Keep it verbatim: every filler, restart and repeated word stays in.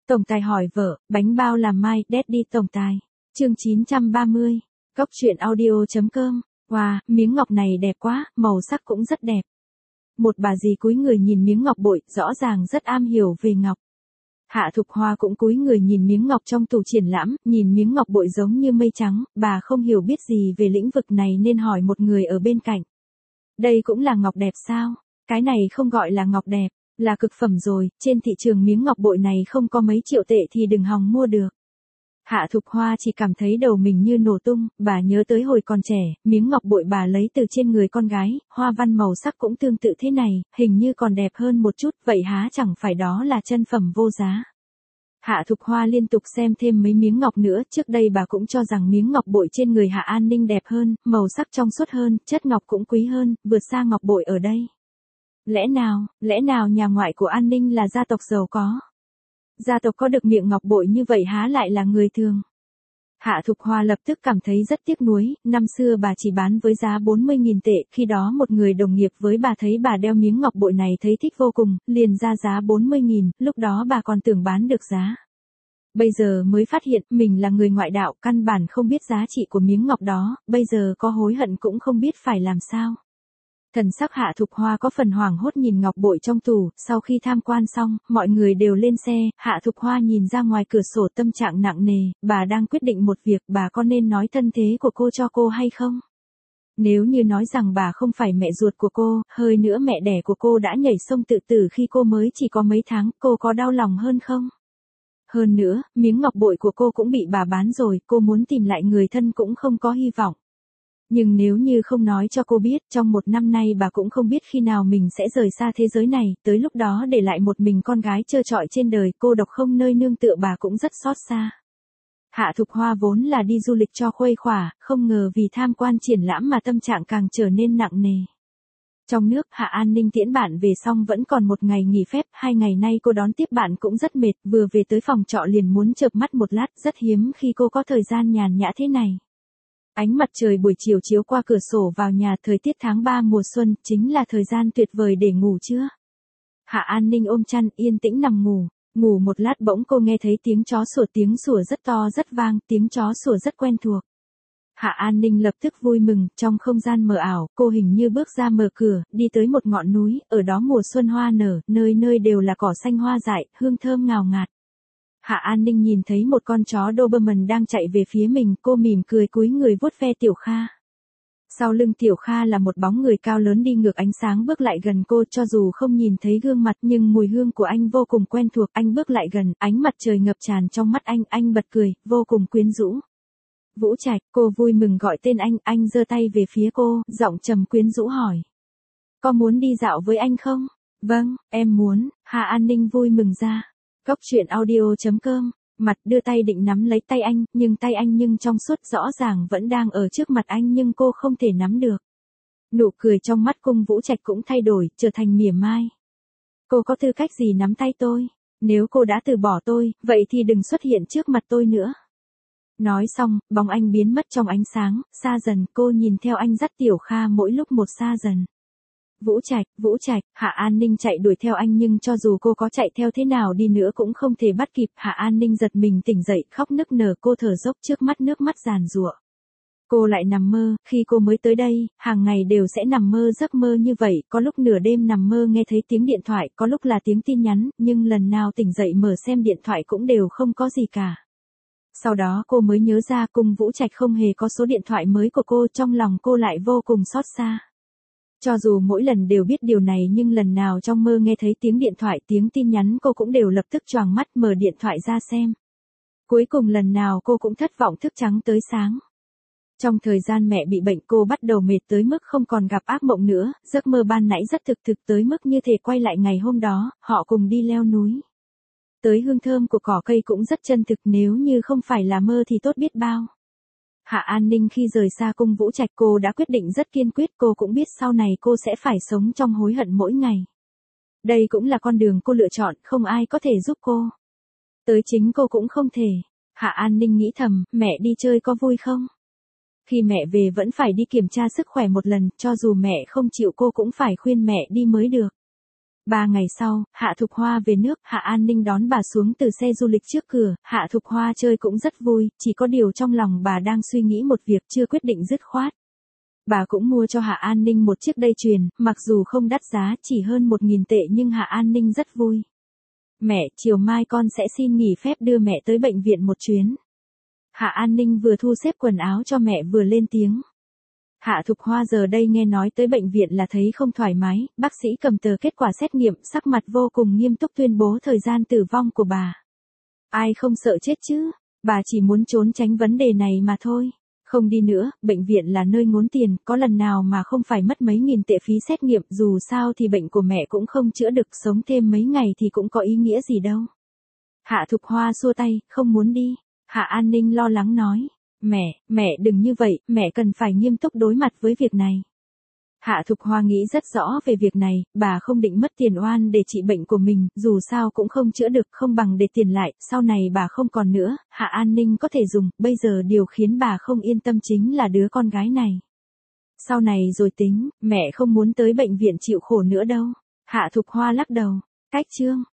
Tổng tài hỏi vợ, bánh bao làm mai, Daddy tổng tài. Chương chín trăm ba mươi. Cóc truyện audio.com. Wow, miếng ngọc này đẹp quá, màu sắc cũng rất đẹp. Một bà dì cúi người nhìn miếng ngọc bội, rõ ràng rất am hiểu về ngọc. Hạ Thục Hoa cũng cúi người nhìn miếng ngọc trong tủ triển lãm, nhìn miếng ngọc bội giống như mây trắng, bà không hiểu biết gì về lĩnh vực này nên hỏi một người ở bên cạnh. Đây cũng là ngọc đẹp sao? Cái này không gọi là ngọc đẹp, là cực phẩm rồi, trên thị trường miếng ngọc bội này không có mấy triệu tệ thì đừng hòng mua được. Hạ Thục Hoa chỉ cảm thấy đầu mình như nổ tung, bà nhớ tới hồi còn trẻ, miếng ngọc bội bà lấy từ trên người con gái, hoa văn màu sắc cũng tương tự thế này, hình như còn đẹp hơn một chút, vậy há chẳng phải đó là chân phẩm vô giá. Hạ Thục Hoa liên tục xem thêm mấy miếng ngọc nữa, trước đây bà cũng cho rằng miếng ngọc bội trên người Hạ An Ninh đẹp hơn, màu sắc trong suốt hơn, chất ngọc cũng quý hơn, vượt xa ngọc bội ở đây. Lẽ nào, lẽ nào nhà ngoại của An Ninh là gia tộc giàu có? Gia tộc có được miệng ngọc bội như vậy há lại là người thường? Hạ Thục Hoa lập tức cảm thấy rất tiếc nuối, năm xưa bà chỉ bán với giá bốn mươi nghìn tệ, khi đó một người đồng nghiệp với bà thấy bà đeo miếng ngọc bội này thấy thích vô cùng, liền ra giá bốn mươi nghìn, lúc đó bà còn tưởng bán được giá. Bây giờ mới phát hiện mình là người ngoại đạo, căn bản không biết giá trị của miếng ngọc đó, bây giờ có hối hận cũng không biết phải làm sao. Thần sắc Hạ Thục Hoa có phần hoảng hốt nhìn ngọc bội trong tủ, sau khi tham quan xong, mọi người đều lên xe, Hạ Thục Hoa nhìn ra ngoài cửa sổ tâm trạng nặng nề, bà đang quyết định một việc, bà có nên nói thân thế của cô cho cô hay không? Nếu như nói rằng bà không phải mẹ ruột của cô, hơi nữa mẹ đẻ của cô đã nhảy sông tự tử khi cô mới chỉ có mấy tháng, cô có đau lòng hơn không? Hơn nữa, miếng ngọc bội của cô cũng bị bà bán rồi, cô muốn tìm lại người thân cũng không có hy vọng. Nhưng nếu như không nói cho cô biết, trong một năm nay bà cũng không biết khi nào mình sẽ rời xa thế giới này, tới lúc đó để lại một mình con gái trơ trọi trên đời, cô độc không nơi nương tựa bà cũng rất xót xa. Hạ Thục Hoa vốn là đi du lịch cho khuây khỏa, không ngờ vì tham quan triển lãm mà tâm trạng càng trở nên nặng nề. Trong nước, Hạ An Ninh tiễn bạn về xong vẫn còn một ngày nghỉ phép, hai ngày nay cô đón tiếp bạn cũng rất mệt, vừa về tới phòng trọ liền muốn chợp mắt một lát, rất hiếm khi cô có thời gian nhàn nhã thế này. Ánh mặt trời buổi chiều chiếu qua cửa sổ vào nhà, thời tiết tháng ba mùa xuân, chính là thời gian tuyệt vời để ngủ chưa? Hạ An Ninh ôm chăn, yên tĩnh nằm ngủ, ngủ một lát bỗng cô nghe thấy tiếng chó sủa, tiếng sủa rất to rất vang, tiếng chó sủa rất quen thuộc. Hạ An Ninh lập tức vui mừng, trong không gian mờ ảo, cô hình như bước ra mở cửa, đi tới một ngọn núi, ở đó mùa xuân hoa nở, nơi nơi đều là cỏ xanh hoa dại, hương thơm ngào ngạt. Hạ An Ninh nhìn thấy một con chó Doberman đang chạy về phía mình, cô mỉm cười cúi người vuốt ve Tiểu Kha. Sau lưng Tiểu Kha là một bóng người cao lớn đi ngược ánh sáng bước lại gần cô, cho dù không nhìn thấy gương mặt nhưng mùi hương của anh vô cùng quen thuộc, anh bước lại gần, ánh mặt trời ngập tràn trong mắt anh, anh bật cười, vô cùng quyến rũ. Vũ Trạch, cô vui mừng gọi tên anh, anh giơ tay về phía cô, giọng trầm quyến rũ hỏi. Có muốn đi dạo với anh không? Vâng, em muốn, Hạ An Ninh vui mừng ra. Cóc truyện audio.com, mặt đưa tay định nắm lấy tay anh, nhưng tay anh nhưng trong suốt rõ ràng vẫn đang ở trước mặt anh nhưng cô không thể nắm được. Nụ cười trong mắt Cung Vũ Trạch cũng thay đổi, trở thành mỉa mai. Cô có tư cách gì nắm tay tôi? Nếu cô đã từ bỏ tôi, vậy thì đừng xuất hiện trước mặt tôi nữa. Nói xong, bóng anh biến mất trong ánh sáng, xa dần, cô nhìn theo anh dắt Tiểu Kha mỗi lúc một xa dần. Vũ Trạch, Vũ Trạch, Hạ An Ninh chạy đuổi theo anh nhưng cho dù cô có chạy theo thế nào đi nữa cũng không thể bắt kịp. Hạ An Ninh giật mình tỉnh dậy, khóc nức nở, cô thở dốc trước mắt nước mắt giàn giụa. Cô lại nằm mơ, khi cô mới tới đây, hàng ngày đều sẽ nằm mơ giấc mơ như vậy, có lúc nửa đêm nằm mơ nghe thấy tiếng điện thoại, có lúc là tiếng tin nhắn, nhưng lần nào tỉnh dậy mở xem điện thoại cũng đều không có gì cả. Sau đó cô mới nhớ ra Cung Vũ Trạch không hề có số điện thoại mới của cô, trong lòng cô lại vô cùng xót xa. Cho dù mỗi lần đều biết điều này nhưng lần nào trong mơ nghe thấy tiếng điện thoại, tiếng tin nhắn cô cũng đều lập tức choàng mắt mở điện thoại ra xem. Cuối cùng lần nào cô cũng thất vọng thức trắng tới sáng. Trong thời gian mẹ bị bệnh cô bắt đầu mệt tới mức không còn gặp ác mộng nữa, giấc mơ ban nãy rất thực thực tới mức như thể quay lại ngày hôm đó, họ cùng đi leo núi. Tới hương thơm của cỏ cây cũng rất chân thực, nếu như không phải là mơ thì tốt biết bao. Hạ An Ninh khi rời xa Cung Vũ Trạch cô đã quyết định rất kiên quyết, cô cũng biết sau này cô sẽ phải sống trong hối hận mỗi ngày. Đây cũng là con đường cô lựa chọn, không ai có thể giúp cô. Tới chính cô cũng không thể. Hạ An Ninh nghĩ thầm, mẹ đi chơi có vui không? Khi mẹ về vẫn phải đi kiểm tra sức khỏe một lần, cho dù mẹ không chịu cô cũng phải khuyên mẹ đi mới được. Ba ngày sau, Hạ Thục Hoa về nước, Hạ An Ninh đón bà xuống từ xe du lịch trước cửa, Hạ Thục Hoa chơi cũng rất vui, chỉ có điều trong lòng bà đang suy nghĩ một việc chưa quyết định dứt khoát. Bà cũng mua cho Hạ An Ninh một chiếc dây chuyền, mặc dù không đắt giá, chỉ hơn một nghìn tệ nhưng Hạ An Ninh rất vui. Mẹ, chiều mai con sẽ xin nghỉ phép đưa mẹ tới bệnh viện một chuyến. Hạ An Ninh vừa thu xếp quần áo cho mẹ vừa lên tiếng. Hạ Thục Hoa giờ đây nghe nói tới bệnh viện là thấy không thoải mái, bác sĩ cầm tờ kết quả xét nghiệm, sắc mặt vô cùng nghiêm túc tuyên bố thời gian tử vong của bà. Ai không sợ chết chứ, bà chỉ muốn trốn tránh vấn đề này mà thôi. Không đi nữa, bệnh viện là nơi ngốn tiền, có lần nào mà không phải mất mấy nghìn tệ phí xét nghiệm, dù sao thì bệnh của mẹ cũng không chữa được, sống thêm mấy ngày thì cũng có ý nghĩa gì đâu. Hạ Thục Hoa xua tay, không muốn đi. Hạ An Ninh lo lắng nói. Mẹ, mẹ đừng như vậy, mẹ cần phải nghiêm túc đối mặt với việc này. Hạ Thục Hoa nghĩ rất rõ về việc này, bà không định mất tiền oan để trị bệnh của mình, dù sao cũng không chữa được, không bằng để tiền lại, sau này bà không còn nữa, Hạ An Ninh có thể dùng, bây giờ điều khiến bà không yên tâm chính là đứa con gái này. Sau này rồi tính, mẹ không muốn tới bệnh viện chịu khổ nữa đâu. Hạ Thục Hoa lắc đầu. Cách chương